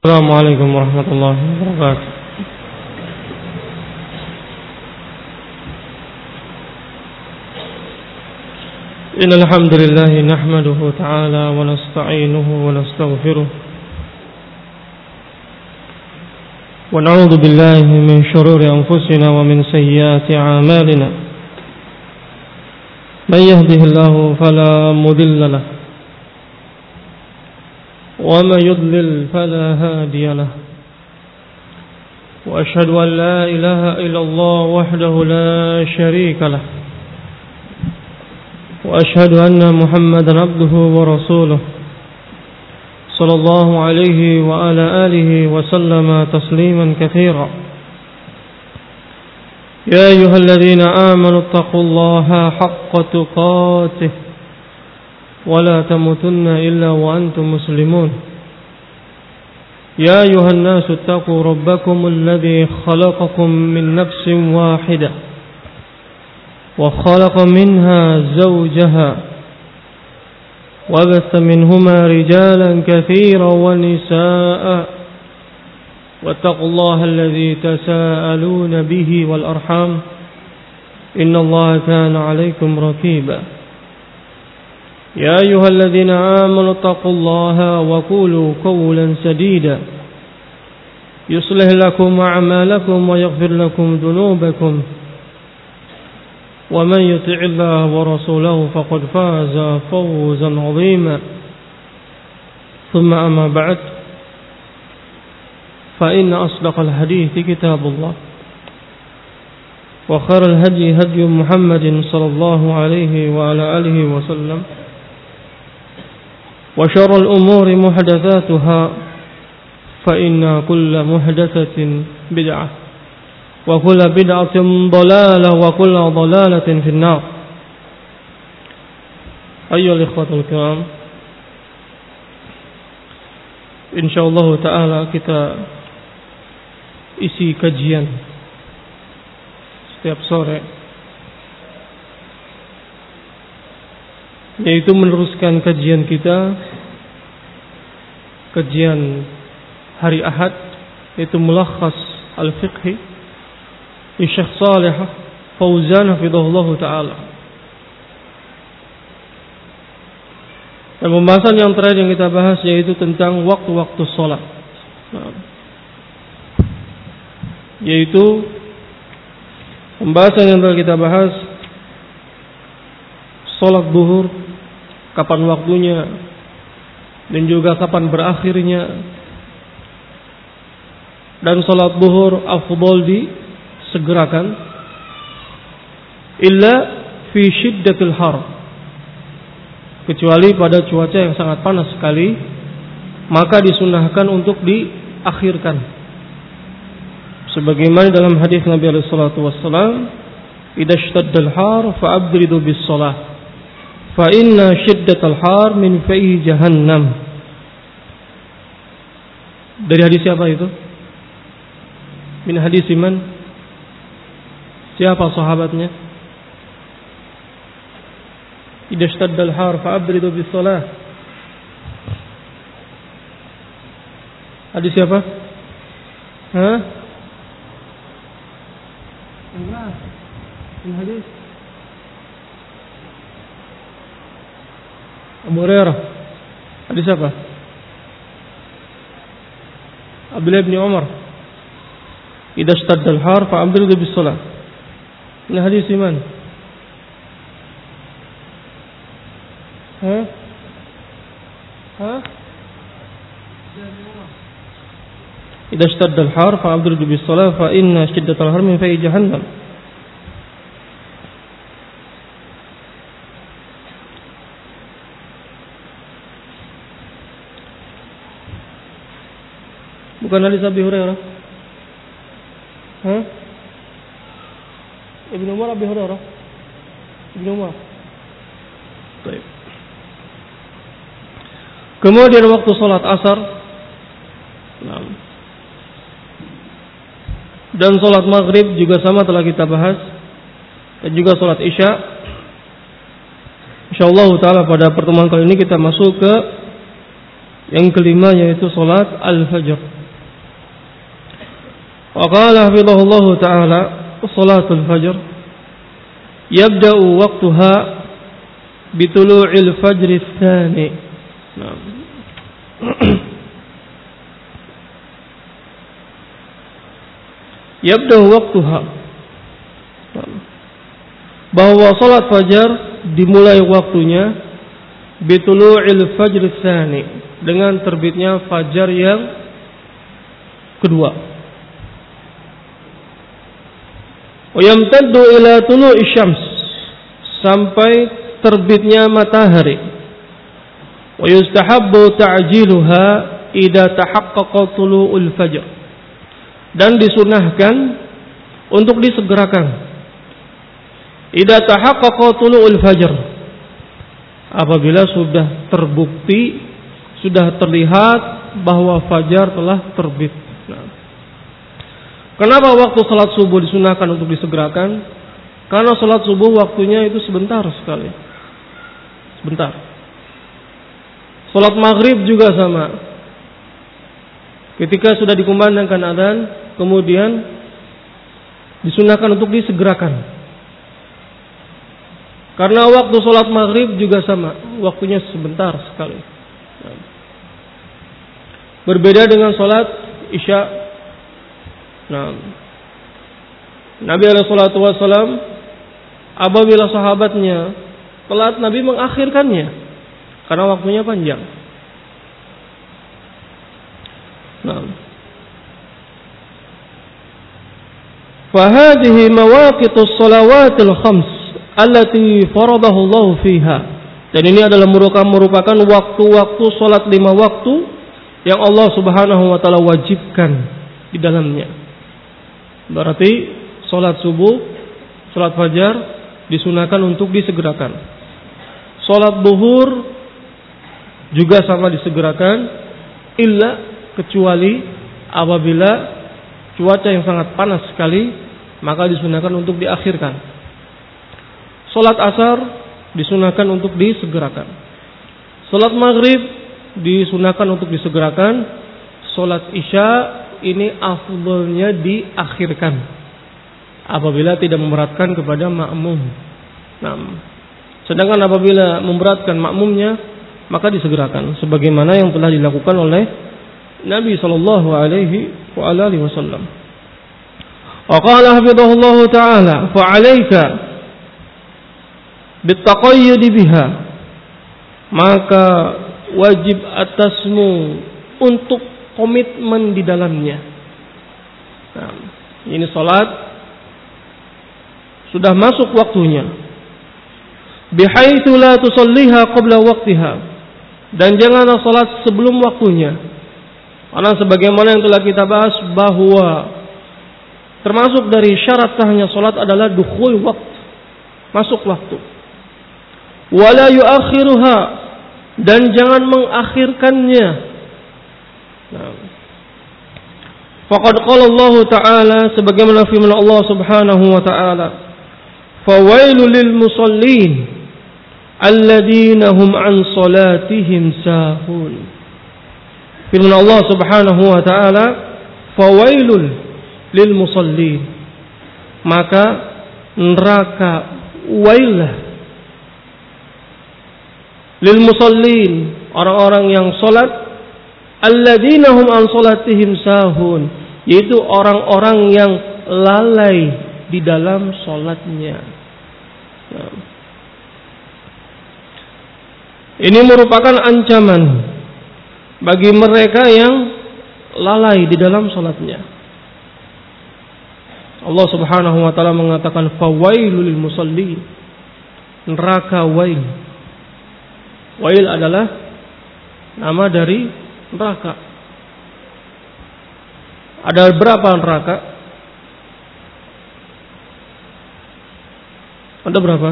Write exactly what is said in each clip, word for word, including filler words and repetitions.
Assalamualaikum warahmatullahi wabarakatuh. Innal hamdalillah nahmaduhu ta'ala wa nasta'inuhu wa nastaghfiruh wa na'udzu billahi min shururi anfusina wa min sayyiati a'malina. May yahdihillahu fala mudilla lahu وَمَا يُضْلِلْ فَلَا هَادِيَ لَهُ وَأَشْهَدُ أَنْ لَا إِلَهَ إِلَّا اللَّهُ وَحْدَهُ لَا شَرِيكَ لَهُ وَأَشْهَدُ أَنَّ مُحَمَّدًا عَبْدُهُ وَرَسُولُهُ صلى الله عليه وعلى آله وسلم تسليما كثيرا. يا أيها الذين آمنوا اتقوا الله حق تقاته ولا تموتن إلا وأنتم مسلمون. يا أيها الناس اتقوا ربكم الذي خلقكم من نفس واحدة وخلق منها زوجها وبث منهما رجالا كثيرا ونساء واتقوا الله الذي تساءلون به والأرحام إن الله كان عليكم رقيبا. يا أيها الذين آمنوا اتقوا الله وقولوا قولا سديدا يصلح لكم أعمالكم ويغفر لكم ذنوبكم ومن يطع الله ورسوله فقد فاز فوزا عظيما. ثم أما بعد فإن أصدق الحديث كتاب الله وخير الهدي هدي محمد صلى الله عليه وعلى آله وسلم وشر الأمور محدثاتها فإن كل محدثة بدعة وكل بدعة ضلالة وكل ضلالة في النار. أيها الإخوة الكرام, insyaallah ta'ala kita isi kajian setiap sore, yaitu meneruskan kajian kita, kajian hari Ahad, yaitu Mulakhas Al-Fiqhi di Syekh Shalih Fauzan hafizahullah ta'ala. Dan pembahasan yang terakhir yang kita bahas yaitu tentang waktu-waktu sholat, nah, yaitu pembahasan yang telah kita bahas sholat zuhur, kapan waktunya dan juga kapan berakhirnya, dan sholat zuhur afdal disegerakan illa fi syiddatil har, kecuali pada cuaca yang sangat panas sekali, maka disunahkan untuk diakhirkan, sebagaimana dalam hadis Nabi alaihi salatu wassalam, idza ishtaddal har fa'abridu bis shalah fa inna syiddatal har min fayhi jahannam. Dari hadis siapa itu? Min hadis iman. Siapa sahabatnya? Idza ishtaddal har fa'abridu bis shalah. Hadis siapa? Hah? Enggak. Ini hadis Abu Hurairah. Hadis apa? Abdullah bin Umar. Idza ishtadda al-har fa'abridu bis shalah. Ini hadis iman. Hah? Hah? Idza ishtadda al-har fa'abridu bis shalah fa inna shiddatal har min fayhi jahannam. Bukan hadis Abi Hurairah. Hah? Ibnu Umar, Abi Hurairah. Ibnu Umar. Baik. Kemudian waktu salat asar, nah, dan salat maghrib juga sama telah kita bahas, dan juga salat isya. Insyaallah taala pada pertemuan kali ini kita masuk ke Yang kelima yaitu salat al-fajr. Wa qala hafizahullah ta'ala salatul fajr yabda'u waqtaha bitulu'il fajr ats-tsani. Nah. Yabda'u waqtaha, bahwa salat fajar dimulai waktunya bitulu'il fajr ats-tsani, dengan terbitnya fajar yang kedua. Wa yamtaddu ila tulu'i syams, sampai terbitnya matahari. Wa yustahabbu ta'jiluha idza tahaqqaqa tulu'ul fajr, dan disunahkan untuk disegerakan idza tahaqqaqa tulu'ul fajr, apabila sudah terbukti, sudah terlihat bahwa fajar telah terbit. Nah, kenapa waktu salat subuh disunahkan untuk disegerakan? Karena salat subuh waktunya itu sebentar sekali. Sebentar. Salat maghrib juga sama. Ketika sudah dikumandangkan adzan, kemudian disunahkan untuk disegerakan. Karena waktu salat maghrib juga sama, waktunya sebentar sekali. Berbeda dengan salat isya. Nah, Nabi alaihi salatu wasallam, apabila sahabatnya telat, Nabi mengakhirkannya karena waktunya panjang. Nah, fahadihi mawaqitus salawatil khams allati faradahu Allah fiha. Dan ini adalah merupakan waktu-waktu salat lima waktu yang Allah Subhanahu wa taala wajibkan di dalamnya. Berarti salat subuh, salat fajar disunahkan untuk disegerakan. Salat zuhur juga sama disegerakan, illa kecuali apabila cuaca yang sangat panas sekali, maka disunahkan untuk diakhirkan. Salat asar disunahkan untuk disegerakan. Salat maghrib disunahkan untuk disegerakan. Salat isya ini afdhalnya diakhirkan apabila tidak memberatkan kepada makmum. Nah, sedangkan apabila memberatkan makmumnya, maka disegerakan sebagaimana yang telah dilakukan oleh Nabi sallallahu alaihi wa alihi wasallam. Wa qala hafizahullah ta'ala fa 'alaika bitaqayyud biha, maka wajib atasmu untuk komitmen di dalamnya. Nah, ini salat sudah masuk waktunya. Bihaitsu la tusalliha qabla waqtiha, dan janganlah salat sebelum waktunya. Karena sebagaimana yang telah kita bahas bahwa termasuk dari syarat sahnya salat adalah dukhul waqt, masuk waktu. Wala yuakhiruha, dan jangan mengakhirkannya. Nah, faqad qala Allah Ta'ala, sebagaimana firman Allah Subhanahu wa Ta'ala, fawailul lil musallin alladzina hum an salatihim sahun. Firman Allah Subhanahu wa Ta'ala, fawailul lil musallin, maka neraka wailah lil musallin, orang-orang yang salat, alladzina hum an salatihim sahun, yaitu orang-orang yang lalai di dalam salatnya. Nah, ini merupakan ancaman bagi mereka yang lalai di dalam salatnya. Allah Subhanahu wa taala mengatakan fawailul lil musallin, neraka wail. Wail adalah nama dari neraka. Ada berapa neraka? Ada berapa?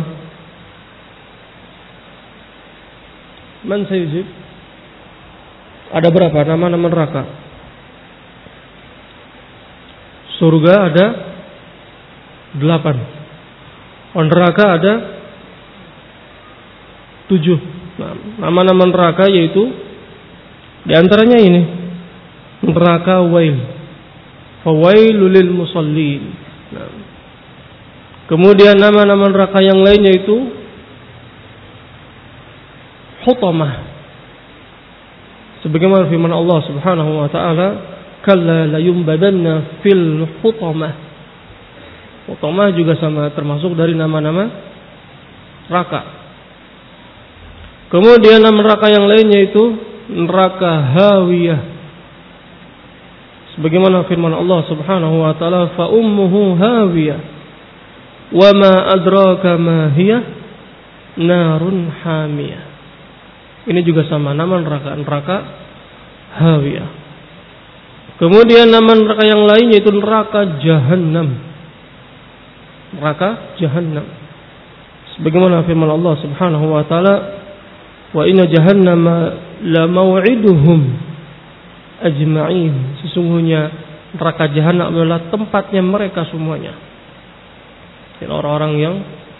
Man sayujib? Ada berapa nama-nama neraka? Surga ada delapan. Neraka ada tujuh. Nama-nama neraka yaitu Di antaranya ini neraka wail, fawailul lil musallin. Nah. Kemudian nama-nama neraka yang lainnya itu hutamah. Sebagaimana firman Allah Subhanahu wa taala, kalla la yumbadanna fil hutamah. Hutamah juga sama termasuk dari nama-nama neraka. Kemudian nama neraka yang lainnya itu neraka hawiyah. Sebagaimana firman Allah Subhanahu wa taala, fa ummuhu hawiyah wa ma adraka ma hiya narun hamiyah. Ini juga sama nama neraka, neraka hawiyah. Kemudian nama neraka yang lain yaitu neraka jahannam. Neraka jahannam. Sebagaimana firman Allah Subhanahu wa taala, wa inna jahannama la mau'iduhum ajma'in. Sesungguhnya neraka jahannam adalah tempatnya mereka semuanya. Dan orang-orang yang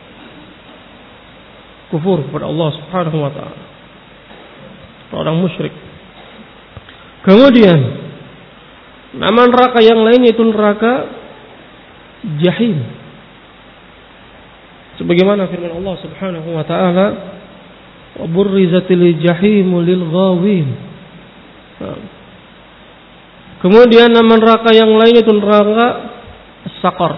kufur kepada Allah Subhanahu wa taala, orang musyrik. Kemudian nama neraka yang lainnya itu neraka jahim. Sebagaimana firman Allah Subhanahu wa taala, wa burrizatil jahimu lil ghawin. Kemudian nama neraka yang lainnya itu neraka saqar.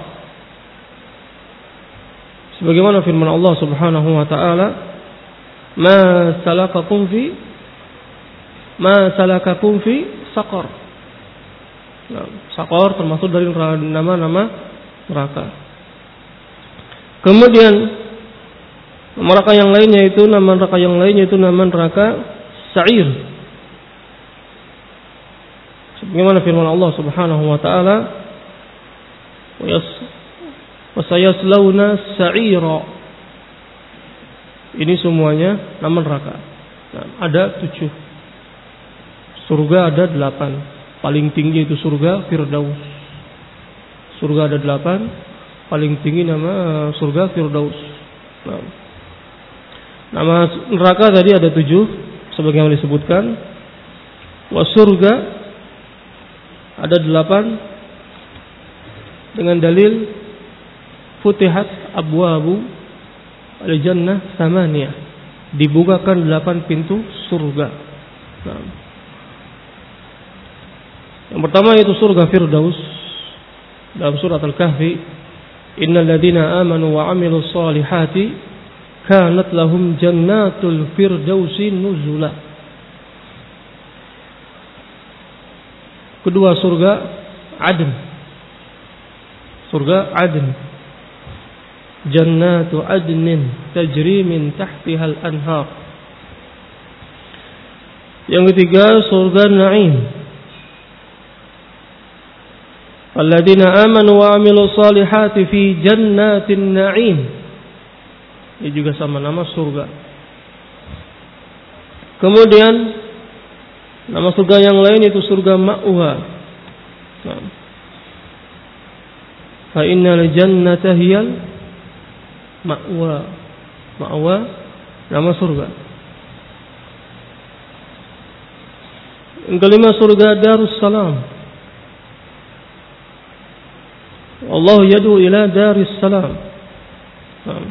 Sebagaimana firman Allah Subhanahu wa taala, ma salakakum fi ma salakakum fi saqar. Nah, saqar termasuk dari nama-nama neraka. Kemudian neraka yang lainnya itu nama neraka yang lainnya itu nama neraka sa'ir. Sebagaimana firman Allah Subhanahu wa taala, wa sayaslawna sa'ira. Ini semuanya nama neraka. Nah, ada tujuh. Surga ada delapan. Paling tinggi itu surga Firdaus. Surga ada delapan. Paling tinggi nama surga Firdaus. Nah, nama neraka tadi ada tujuh, sebagaimana disebutkan. Wa surga ada delapan dengan dalil futihat abwabu al-jannah samaniyah, dibukakan delapan pintu surga. Nah, yang pertama itu surga Firdaus. Dalam surat Al-Kahfi, innal ladzina amanu wa 'amilus solihati kanat lahum jannatul firdausi nuzula. Kedua surga Adn. Surga Adn. Jannatu adnin tajri min tahtihal anhar. Yang ketiga surga Naim. Alladzina amanu wa 'amilus solihati fi jannatin na'im. Ini juga sama nama surga. Kemudian nama surga yang lain itu surga Ma'wa. Nah. Fa innal jannata hiyal ma'wa. Ma'wa nama surga. Yang kelima surga Darussalam. Allah yad'u ila Darussalam. Nah.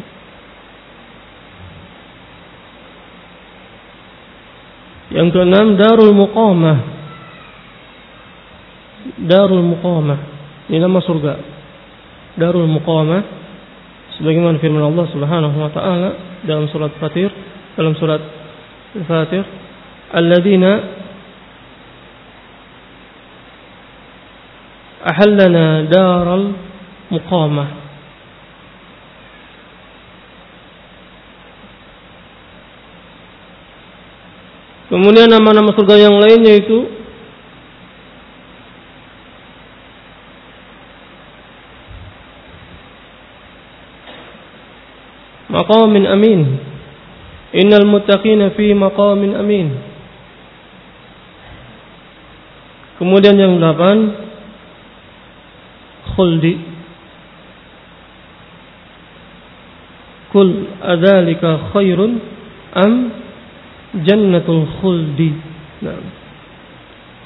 Yang keenam Darul Muqamah. Darul Muqamah ini nama surga. Darul Muqamah sebagaimana firman Allah Subhanahu wa taala dalam surat Fatir, dalam surat Fatir, alladzina ahallana daral muqamah. Kemudian nama-nama surga yang lainnya itu maqamin amin. Innal muttaqina fi maqamin amin. Kemudian yang delapan khuldi. Kul adzalika khairun am jannatul khuldi. Nah,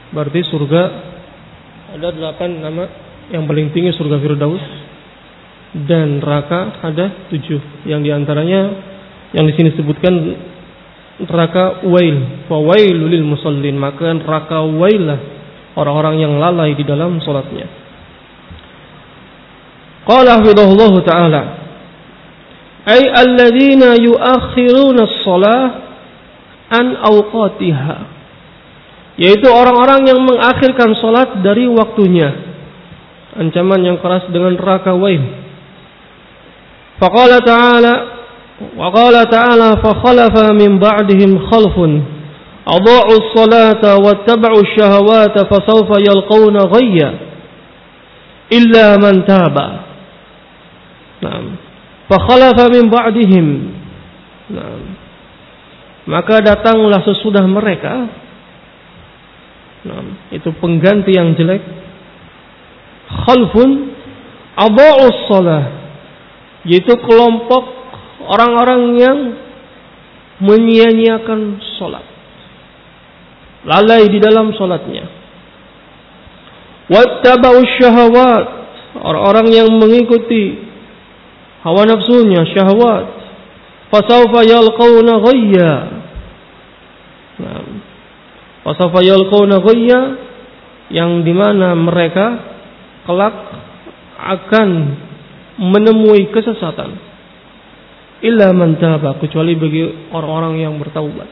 Berarti surga ada delapan nama. Yang paling tinggi surga Firdaus, dan neraka ada tujuh. Yang diantaranya yang di sini disebutkan neraka wail, fa wailul lil musallin, maka neraka wailah orang-orang yang lalai di dalam salatnya. Qala hafidhahullahu ta'ala, ay alladzina yuakhiruna as-shalah an awqatiha, yaitu orang-orang yang mengakhirkan salat dari waktunya. Ancaman yang keras dengan neraka wail. Faqala ta'ala, wa qala ta'ala, fa khalafa min ba'dihim khalfun adha'u as-salata wattaba'u ash-shahawati fasawfa yalqawna ghayya illa man taba. Naam. Fa khalafa min ba'dihim. Naam. Maka datanglah sesudah mereka. Naam, itu pengganti yang jelek. Khalfun adha'us shalah, yaitu kelompok orang-orang yang menyia-nyiakan salat, lalai di dalam salatnya. Wattaba'us syahawat, orang-orang yang mengikuti hawa nafsunya, syahwat. Fasawfa yalqawna ghayya. Nah, fasawfa yalqawna ghayya, yang dimana mereka kelak akan menemui kesesatan. Illa man taba, kecuali bagi orang-orang yang bertaubat.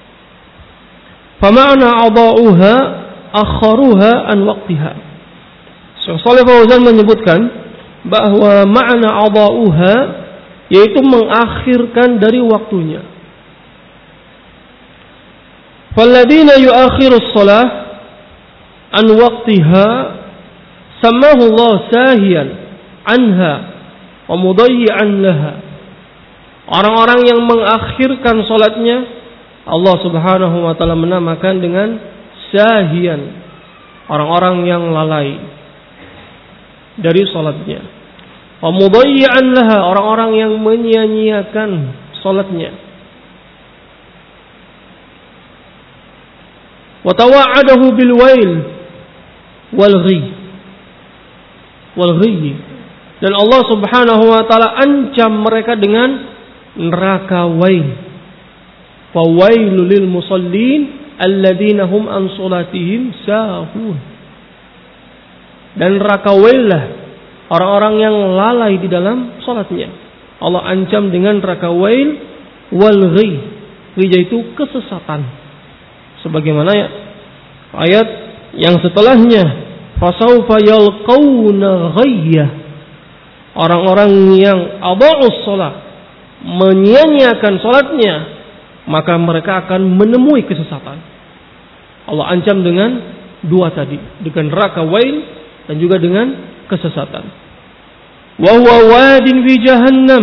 Fama'na adha'uha akharuha an waqtiha. Syekh Shalih Fauzan menyebutkan bahwa makna adha'uha yaitu mengakhirkan dari waktunya. Falladzina yu'akhirus shalah an waqtiha samahu Allah sahiyan anha wa mudayyi'an laha. Orang-orang yang mengakhirkan salatnya, Allah Subhanahu wa taala menamakan dengan sahiyan, orang-orang yang lalai dari salatnya. Wa mudayyi'an laha, orang-orang yang menyia-nyiakan salatnya. Wa tawa'adahu bil wail wal ghi wal ghi, dan Allah Subhanahu wa taala ancam mereka dengan neraka wail. Fa wailul lil musallin alladzina hum an salatihim sahun. Dan neraka wail lah orang-orang yang lalai di dalam salatnya. Allah ancam dengan neraka wail wal ghi, yaitu kesesatan. Sebagaimana ya, ayat yang setelahnya, fasawfa yalqawna ghayya, orang-orang yang adha'us shalah, menyia-nyiakan salatnya, maka mereka akan menemui kesesatan. Allah ancam dengan dua tadi, dengan neraka wail dan juga dengan kesesatan. Wa huwa wadin fi jahannam.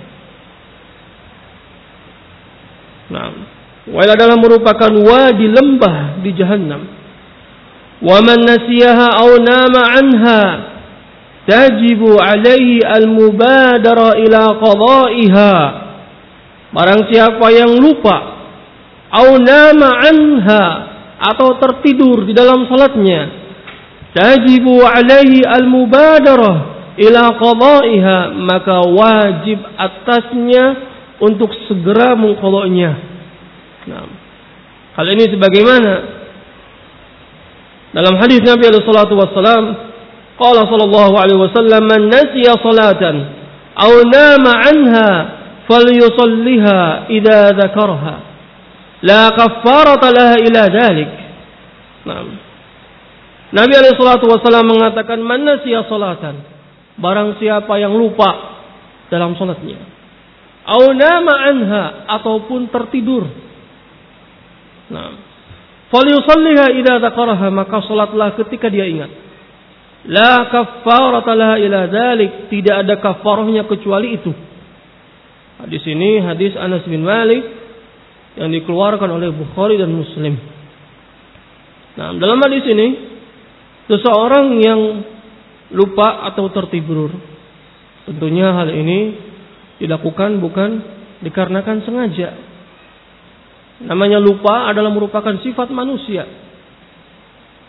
Nah, wail adalah merupakan wadi, lembah di jahannam. Wa man nasiyaha aw nama anha tajibu alaihi al-mubadara ila qada'iha. Barang siapa yang lupa, au nama anha, atau tertidur di dalam salatnya, tajibu alaihi al-mubadara ila qada'iha, maka wajib atasnya untuk segera mengqadanya. Nah, hal ini sebagaimana dalam hadis Nabi alaihi salatu wassalam, qala sallallahu alaihi wasallam, man nasiya salatan aw nama anha falyusalliha idza dzakaraha la kaffarata laha ila dzalik. Naam. Nabi alaihi salatu wasallam mengatakan, man nasiya salatan, barang siapa yang lupa dalam salatnya, aw nama anha, ataupun tertidur. Naam. Falyusalliha idza dzakaraha, maka salatlah ketika dia ingat. La kaffarata laha ila dzalik, tidak ada kafarahnya kecuali itu. Hadis ini hadis Anas bin Malik yang dikeluarkan oleh Bukhari dan Muslim. Nah, dalam hadis ini, seseorang yang lupa atau tertidur, tentunya hal ini dilakukan bukan dikarenakan sengaja. Namanya lupa adalah merupakan sifat manusia.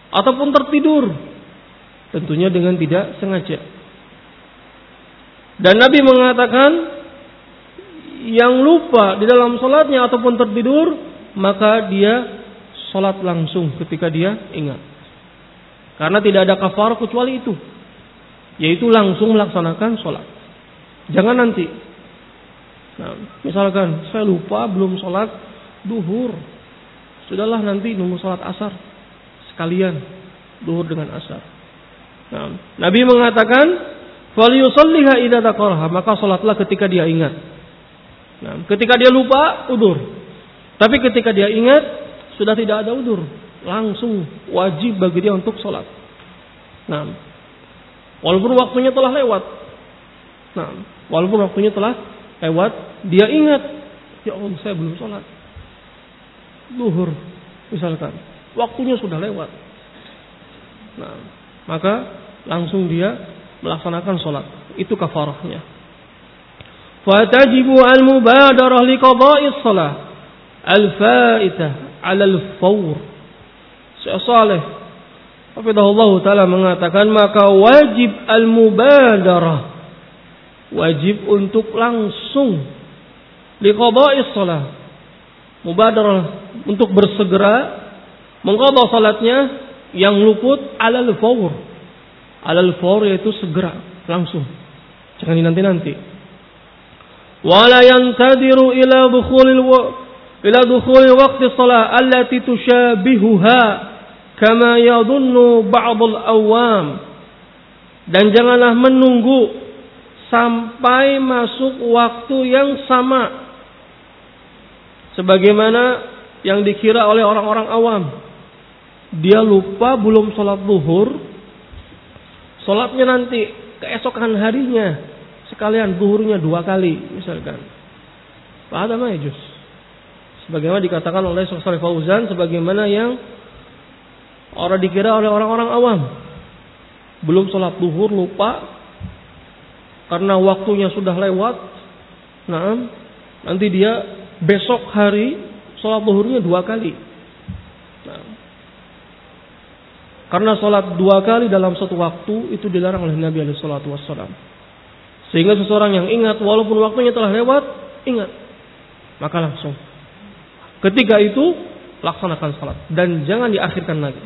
ataupun tertidur, tentunya dengan tidak sengaja. Dan Nabi mengatakan yang lupa di dalam salatnya ataupun tertidur, maka dia salat langsung ketika dia ingat. Karena tidak ada kafarah kecuali itu, yaitu langsung melaksanakan salat. Jangan nanti. Nah, misalkan saya lupa belum salat duhur, sudahlah nanti nunggu salat asar sekalian, duhur dengan asar. Nah, Nabi mengatakan, "Falyusalliha idza dzakaraha," maka salatlah ketika dia ingat. Nah, ketika dia lupa, udzur. Tapi ketika dia ingat, sudah tidak ada udzur, langsung wajib bagi dia untuk salat. Nah, walaupun waktunya telah lewat. Nah, walaupun waktunya telah lewat, dia ingat, ya Allah saya belum salat duhur misalkan, waktunya sudah lewat. Nah, maka langsung dia melaksanakan salat. Itu kafarahnya. Fatajibu al-mubadarah liqada'is salah al-faitah 'ala al-fawr. Syekh Shalih hafizahullah taala mengatakan, maka wajib al-mubadarah, wajib untuk langsung liqada'is salah, mubadarah untuk bersegera mengqadha salatnya yang luput 'ala al-fawr. 'Ala al-fawr yaitu segera, langsung, jangan dinanti-nanti. Wala yantadiru ila dukhulil ila dukhulil waqti shalah allati tushabihuha kama yadhunnu ba'd al-awam. Dan janganlah menunggu sampai masuk waktu yang sama sebagaimana yang dikira oleh orang-orang awam. Dia lupa belum salat zuhur, salatnya nanti keesokan harinya, sekalian zuhurnya dua kali misalkan. Pada majus. Sebagaimana dikatakan oleh Syekh Shalih Fauzan, sebagaimana yang orang dikira oleh orang-orang awam. Belum salat zuhur lupa karena waktunya sudah lewat. Nah, nanti dia besok hari salat zuhurnya dua kali. Nah, karena salat dua kali dalam satu waktu itu dilarang oleh Nabi alaihi salatu wassalam. Sehingga seseorang yang ingat walaupun waktunya telah lewat, ingat, maka langsung ketika itu laksanakan salat dan jangan diakhirkan lagi.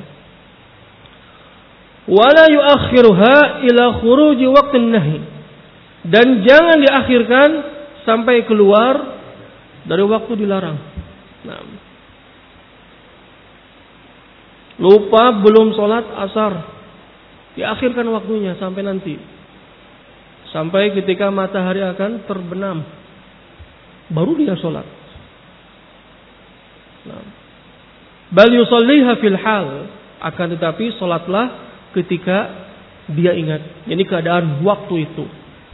Wala yuakhiruha ila khuruji waqtin nahi, dan jangan diakhirkan sampai keluar dari waktu dilarang. Nah, lupa belum salat asar, diakhirkan waktunya sampai nanti, sampai ketika matahari akan terbenam, baru dia sholat. Nah, bal yusalliha fil hal, akan tetapi sholatlah ketika dia ingat. Ini keadaan waktu itu.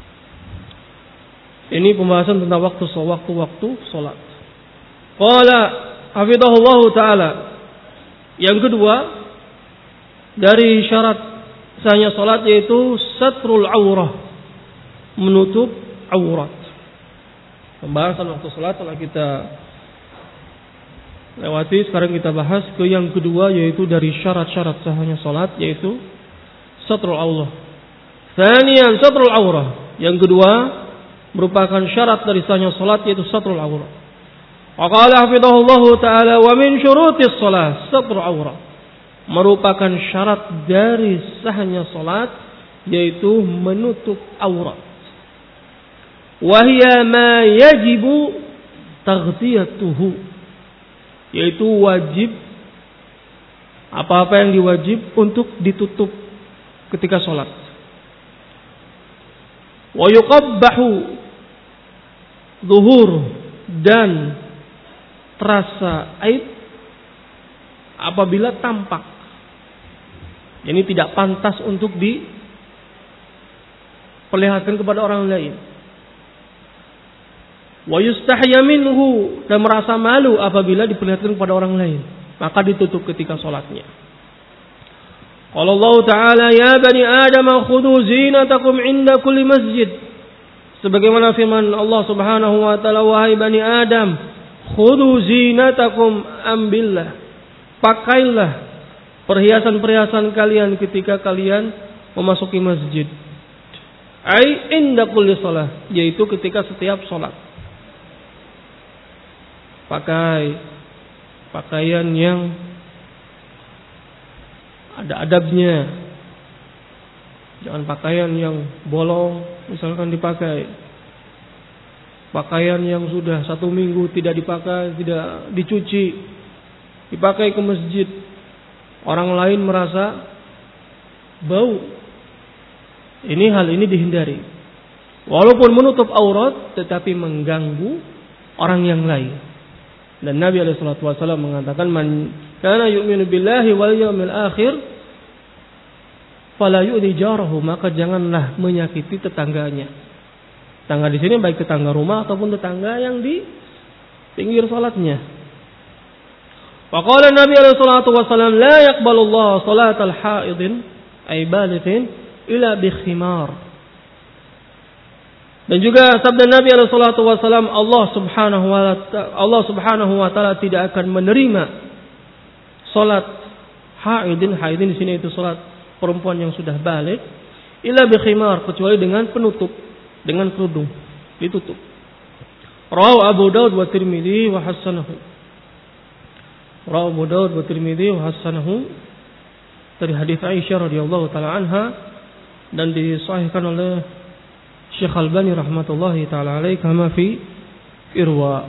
Ini pembahasan tentang waktu waktu-waktu sholat. Qala hafidhahullah taala. Yang kedua dari syarat sahnya sholat yaitu satrul aurah, menutup aurat. Pembahasan waktu salat telah kita lewati. Sekarang kita bahas ke yang kedua, yaitu dari syarat-syarat sahnya salat, yaitu satrul aurah. Tsaniyan satrul aurah. Yang kedua merupakan syarat dari sahnya salat, yaitu satrul aurah. Wa qala hafidhahullah taala, wa min syurutis shalah satrul aurah. Merupakan syarat dari sahnya salat, yaitu menutup aurat. Wahia ma yajibu taghtiyatuhu, yaitu wajib, apa-apa yang diwajib untuk ditutup ketika sholat. Wa yuqabbahu zuhur, dan terasa aib apabila tampak. Ini tidak pantas untuk diperlihatkan kepada orang lain. Wa yustahya minhu, dan merasa malu apabila diperlihatkan kepada orang lain, maka ditutup ketika sholatnya. Qala Allah Ta'ala, ya bani Adam khudhu zinatakum inda kulli masjid. Sebagaimana firman Allah Subhanahu wa taala, wahai bani Adam, khudhu zinatakum, ambillah, pakailah perhiasan-perhiasan kalian ketika kalian memasuki masjid. Ai inda kulli shalah, yaitu ketika setiap salat. Pakai pakaian yang ada adabnya. Jangan pakaian yang bolong misalkan dipakai. Pakaian yang sudah satu minggu tidak dipakai, tidak dicuci, dipakai ke masjid. Orang lain merasa bau. Ini hal ini dihindari. Walaupun menutup aurat, tetapi mengganggu orang yang lain. Dan Nabi alaihi salatu wasallam mengatakan, "Man kana yu'minu billahi wal yawmil akhir, fala yu'dhi jarahu," maka janganlah menyakiti tetangganya. Tetangga di sini baik tetangga rumah ataupun tetangga yang di pinggir salatnya. Faqala Nabi alaihi salatu wasallam, "La yaqbalu Allah salatal haidin ay balighin ila bi khimar." Dan juga sabda Nabi alaihi salatu wasallam, Allah Subhanahu wa ta'ala Allah Subhanahu wa taala tidak akan menerima salat haidin, haidin di sini itu salat perempuan yang sudah balik, ila bi khimar, kecuali dengan penutup, dengan kerudung ditutup. Rawahu Abu Daud wa Tirmidzi wa hasanahu. Rawahu Abu Daud wa Tirmidzi wa hasanahu, dari hadis Aisyah radhiyallahu taala anha, dan disahihkan oleh Syekh Albani rahmatullahi taala alaihi kama fi Irwa.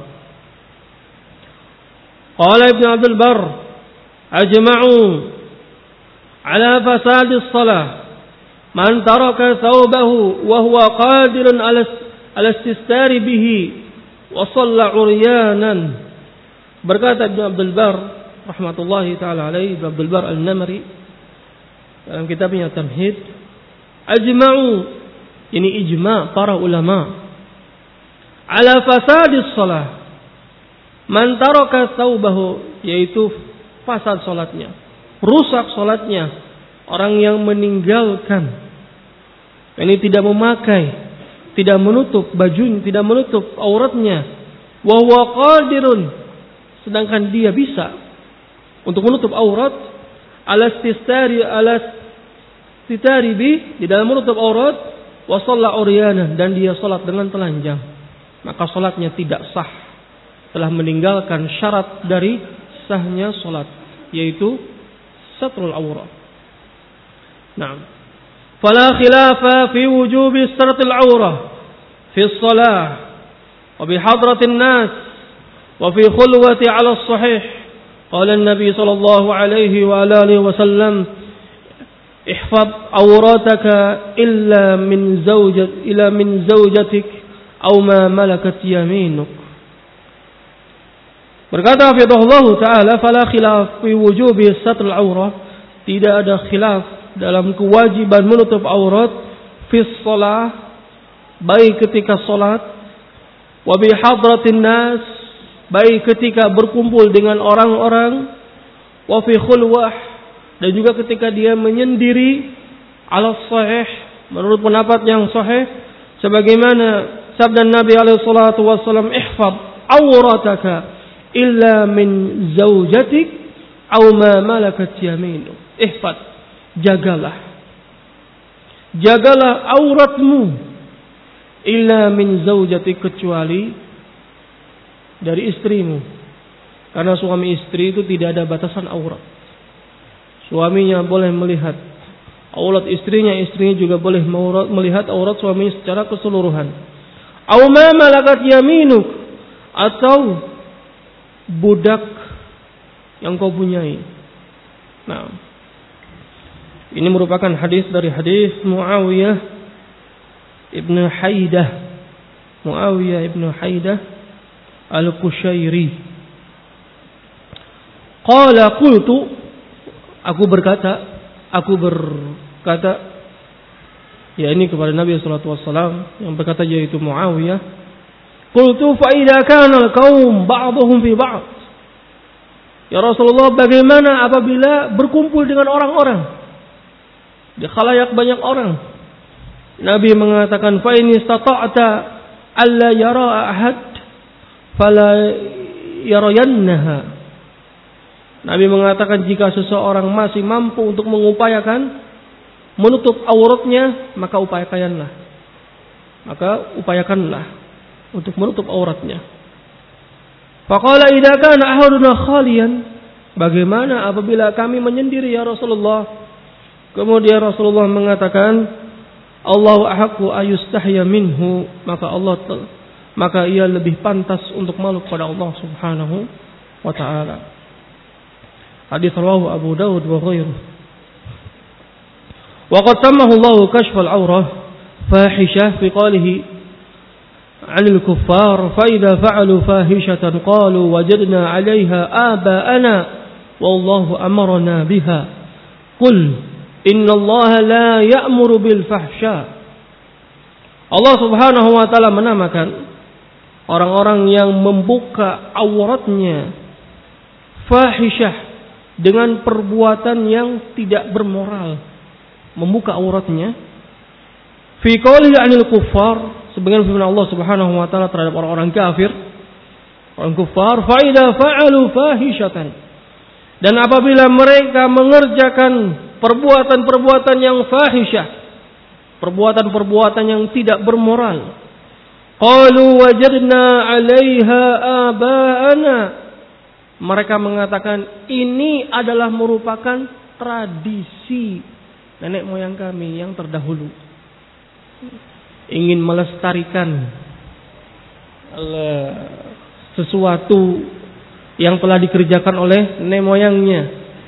Qala Ibnu Abdul Barr, ajma'u ala fasad as-salah man taraka thawbahu wa huwa qadirun ala al-ististari bihi wa shalla uryanan. Berkata Ibnu Abdul Barr rahmatullahi taala alaihi, Ibnu Abdul Barr Al-Namri dalam kitabnya Tamhid, ajma'u, ini ijma' para ulama, ala fasadis shalah man taraka thawbahu, yaitu fasad salatnya, rusak salatnya orang yang meninggalkan, ini tidak memakai, tidak menutup bajunya, tidak menutup auratnya, wa huwa qadirun, sedangkan dia bisa untuk menutup aurat, alastistari alastitari bi, di dalam menutup aurat, wa shalla uryanan, dan dia salat dengan telanjang, maka salatnya tidak sah, telah meninggalkan syarat dari sahnya salat, yaitu satrul aurat. Naam. Fala khilafa fi wujubi satril aurat fi shalah wa bi hadratin nas wa fi khulwati ala as-sahih. Qala an-nabi sallallahu alaihi wa alihi wa sallam, ihfaz awrataka illa min zawjat ila min zawjatik aw ma malakat yaminuk. Berkata hafizahullah taala, fala khilaf fi wujubi satrul aurat, tidak ada khilaf dalam kewajiban menutup aurat fi shalah, baik ketika salat, wa bi hadratin nas, baik ketika berkumpul dengan orang-orang, wa fi khulwah, dan juga ketika dia menyendiri, ala sahih, menurut pendapat yang sahih, sebagaimana sabda Nabi alaihi salatu wasallam, ihfaz awrataka illa min zawjatik aw ma malakat yaminuk. Ihfaz, jagalah, jagalah auratmu, illa min zawjatik, kecuali dari istrimu, karena suami istri itu tidak ada batasan aurat. Suaminya boleh melihat aurat istrinya, istrinya juga boleh melihat aurat suaminya secara keseluruhan. Aw ma malakat yaminuk, atau budak yang kau punyai. Nah, ini merupakan hadis dari hadis Muawiyah ibn Haidah, Muawiyah ibn Haidah Al-Qushairi. Qala qultu, aku berkata, aku berkata, ya ini kepada Nabi sallallahu alaihi wasallam yang berkata yaitu Muawiyah. Qultu fa idza kana al-qaum ba'dhum fi ba'd. Ya Rasulullah, bagaimana apabila berkumpul dengan orang-orang, di khalayak banyak orang? Nabi mengatakan, fa in istata'ta alla yara ahad fala yarayannaha. Nabi mengatakan jika seseorang masih mampu untuk mengupayakan menutup auratnya, maka upayakanlah. Maka upayakanlah untuk menutup auratnya. Faqala idza kana ahaduna khalian, bagaimana apabila kami menyendiri ya Rasulullah? Kemudian Rasulullah mengatakan, Allahu ahaqqu ayustahya minhu, maka Allah maka ia lebih pantas untuk malu kepada Allah Subhanahu wa taala. Hadis rawahu Abu Dawud wa ghairuh. Wa qad sammahu Allah kashfal awrah fahishah fi qalihi 'anil kuffar fa idza fa'alu fahishatan qalu wajadna 'alayha aba'ana wallahu amarna biha. Qul inna Allah la ya'muru bil fahsya. Allah Subhanahu wa taala menamakan orang-orang yang membuka auratnya fahishah dengan perbuatan yang tidak bermoral, membuka auratnya. Fi qawlihi 'anil kuffar, sebagian firman Allah Subhanahu wa taala terhadap orang-orang kafir, orang kufar, fa idza fa'alu fahishatan. Dan apabila mereka mengerjakan perbuatan-perbuatan yang fahisyah, perbuatan-perbuatan yang tidak bermoral, qalu wajadna 'alaiha aba'ana, mereka mengatakan ini adalah merupakan tradisi nenek moyang kami yang terdahulu. Ingin melestarikan sesuatu yang telah dikerjakan oleh nenek moyangnya.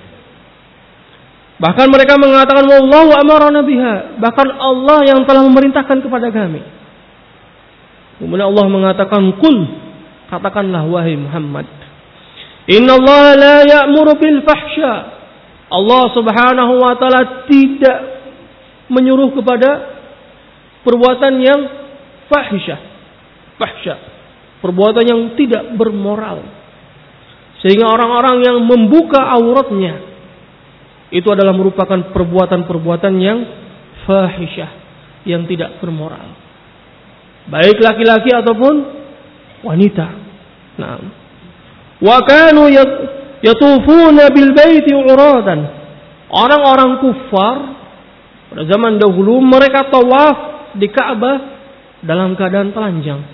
Bahkan mereka mengatakan wallahu amarna biha, bahkan Allah yang telah memerintahkan kepada kami. Kemudian Allah mengatakan qul, katakanlah wahai Muhammad, Inna Allah la ya'muru bil fahsya. Allah Subhanahu wa taala tidak menyuruh kepada perbuatan yang fahisyah. Fahsya. Perbuatan yang tidak bermoral. Sehingga orang-orang yang membuka auratnya itu adalah merupakan perbuatan-perbuatan yang fahisyah, yang tidak bermoral. Baik laki-laki ataupun wanita. Nah, wa kanu yatufuna bil baiti uradan. Orang-orang kufar pada zaman dahulu mereka tawaf di Ka'bah dalam keadaan telanjang.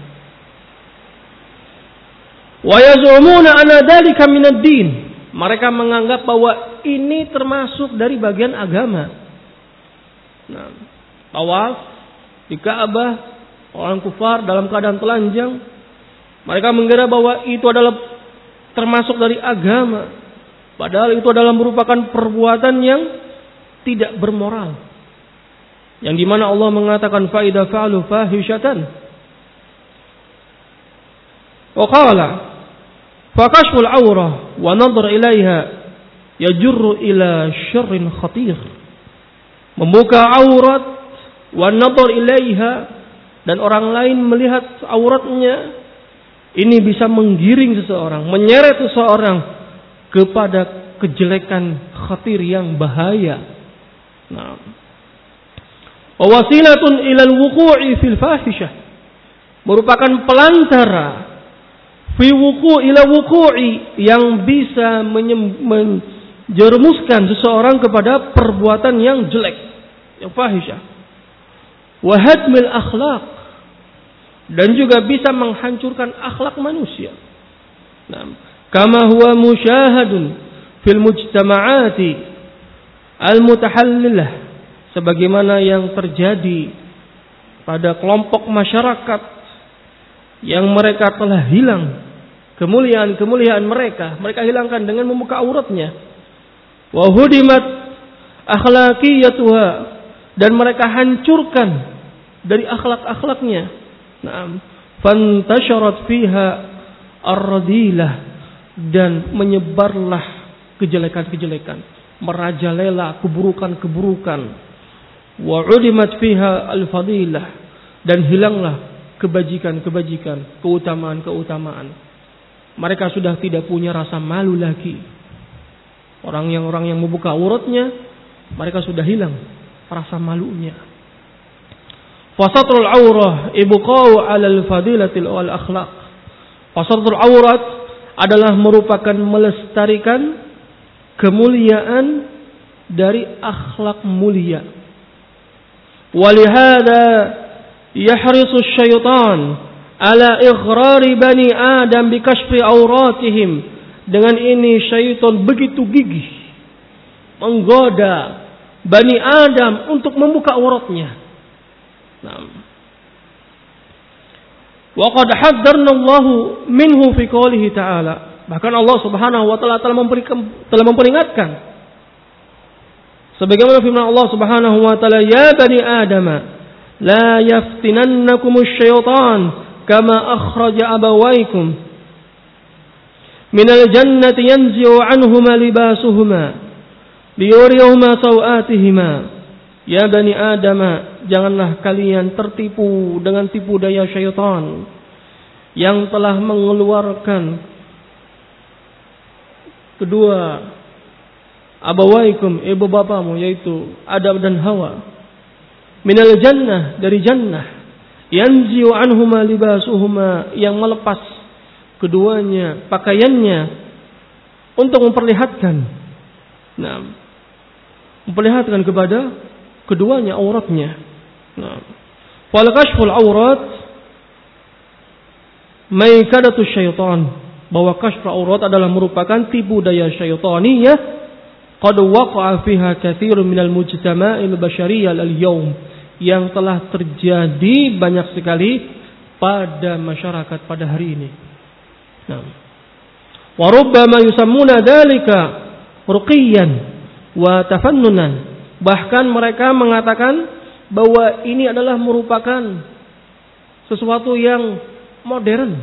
Wa yaz'umuna anna dzalika minad din. Mereka menganggap bahwa ini termasuk dari bagian agama. Nah, tawaf di Ka'bah orang kufar dalam keadaan telanjang, mereka mengira bahwa itu adalah termasuk dari agama, padahal itu adalah merupakan perbuatan yang tidak bermoral, yang dimana Allah mengatakan fa idza fa'alu fahishatan wa qala fa kashful awrah wa nadhar ilaiha yajurru ila syarrin khatir. Membuka aurat wa nadhar ilaiha, dan orang lain melihat auratnya, ini bisa menggiring seseorang, menyeret seseorang kepada kejelekan khatir yang bahaya. Nah, wasilatun ilal wuqu'i fil fahisyah, merupakan pelantara fi wuqu' ila wuqu'i, yang bisa menjerumuskan seseorang kepada perbuatan yang jelek, yang fahisyah. Wa hadmil akhlaq, dan juga bisa menghancurkan akhlak manusia. Nah, kama huwa musyahadun fil mujtama'ati al-mutahallilah, sebagaimana yang terjadi pada kelompok masyarakat yang mereka telah hilang kemuliaan-kemuliaan mereka, mereka hilangkan dengan membuka auratnya. Wa hudimat akhlaqiyatuha, dan mereka hancurkan dari akhlak-akhlaknya. Naam, fantasharat fiha ar-radilah, dan menyebarlah kejelekan-kejelekan, merajalela keburukan-keburukan. Wa udimat fiha al-fadilah, dan hilanglah kebajikan-kebajikan, keutamaan-keutamaan. Mereka sudah tidak punya rasa malu lagi. Orang yang orang yang membuka auratnya, mereka sudah hilang rasa malunya. Fasatrul aurah ibqa'u 'alal fadilatil wal akhlaq. Fasatrul aurat adalah merupakan melestarikan kemuliaan dari akhlak mulia. Walihada yahrisu syaitan ala ighrari bani Adam bi kashfi auratihim. Dengan ini syaitan begitu gigih menggoda Bani Adam untuk membuka auratnya. Nah. Wa qad haddarna Allah minhu fi qoulihi ta'ala. Bahkan Allah Subhanahu wa taala telah memperingatkan. Sebagaimana firman Allah Subhanahu wa taala, "Ya bani Adam, la yaftinannakumus syaitan kama akhraja abawaykum minal jannati yanzi'u 'anhuma libasuhuma liyuriyahuma sawatihima." Ya bani Adam, janganlah kalian tertipu dengan tipu daya syaitan yang telah mengeluarkan kedua abawaikum, ibu bapamu, yaitu Adam dan Hawa, minal jannah, dari jannah, yanzi'u anhuma libasuhuma, yang melepas keduanya pakaiannya untuk memperlihatkan, nah, memperlihatkan kepada keduanya auratnya. Nah, fal kashful aurat maikadatu syaitan, bahwa kashful aurat adalah merupakan tipu daya syaitaniyah qad waqa'a fiha katsirun minal mujtama'il basyariyyah al-yawm, yang telah terjadi banyak sekali pada masyarakat pada hari ini. Nah, wa rubbama yusammuna dzalika ruqiyyan wa tafannunan. Bahkan mereka mengatakan bahwa ini adalah merupakan sesuatu yang modern.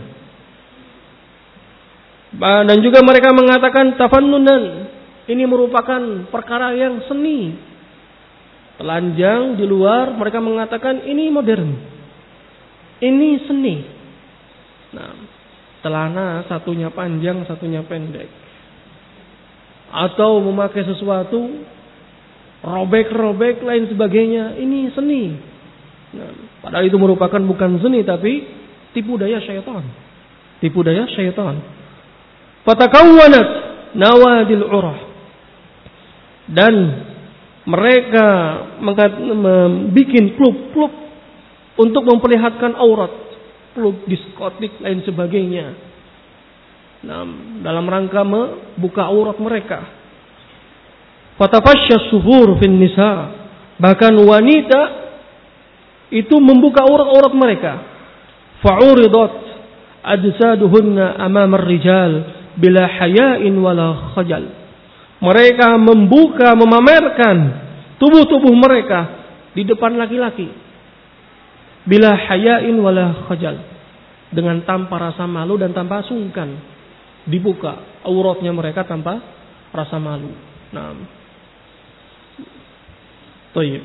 Dan juga mereka mengatakan tafannunan, ini merupakan perkara yang seni. Telanjang di luar, mereka mengatakan ini modern. Ini seni. Nah, celana satunya panjang, satunya pendek. Atau memakai sesuatu robek-robek lain sebagainya, ini seni. Nah, padahal itu merupakan bukan seni tapi tipu daya syaitan. Tipu daya syaitan. Fatakawwanat nawadil urah. Dan mereka membuat klub-klub untuk memperlihatkan aurat, klub diskotik lain sebagainya. Nah, dalam rangka membuka aurat mereka. Fatafashya suhur fin nisa, bahkan wanita itu membuka aurat-aurat mereka. Fa'uridat ajsaduhunna amama ar-rijal bila haya'in wala khajal. Mereka membuka, memamerkan tubuh-tubuh mereka di depan laki-laki. Bila haya'in wala khajal, dengan tanpa rasa malu dan tanpa sungkan. Dibuka auratnya mereka tanpa rasa malu. Nah, baik.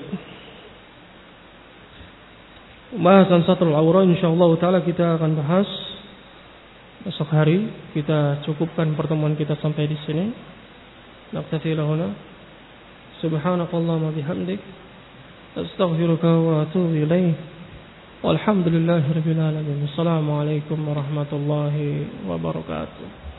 Bahasan satrul aurat insyaallah taala kita akan bahas besok hari. Kita cukupkan pertemuan kita sampai di sini. Naktafi lahuna. Subhanakallahumma bihamdik, astaghfiruka wa atubu ilaik. Walhamdulillahirabbil alamin. Assalamualaikum warahmatullahi wabarakatuh.